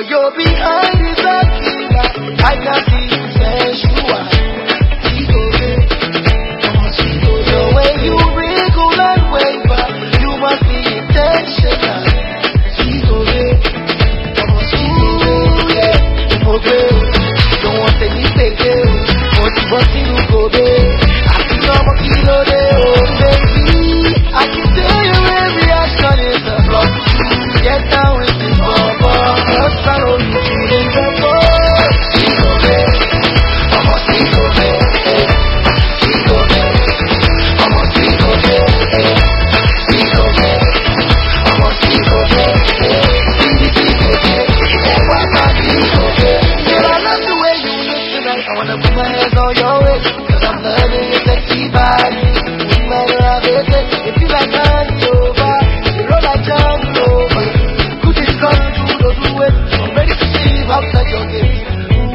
But you're behind is a killer. I can see you sensual. The way you wriggle and waver, you must be intentional. Don't want any fake deals. But you go there. I feel I'm a kilo there, oh baby. I can tell your every action is a block. Get down with this bubble. Just follow you feeling the ball. She go there. I'm a she go there. She go there. I'm a she go there. She go there. I'm a she go there. She go there. And why not she go there? Girl, I love the way you look tonight. I wanna put my hands on your waist. Cause I'm loving your sexy body. No matter how they say, if you like honey over, you roll like Johnny over. Could this come to do it? I'm ready to see you outside your gate.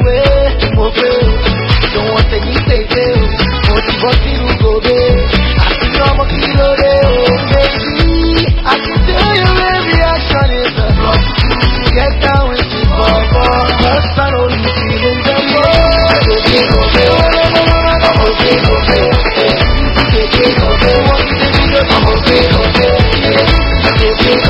Don't want any fake deals. But you go there. I feel I'm a kilo there, oh baby. I can tell your every action is a block. Get down with the bubble. Just I know you feeling the love.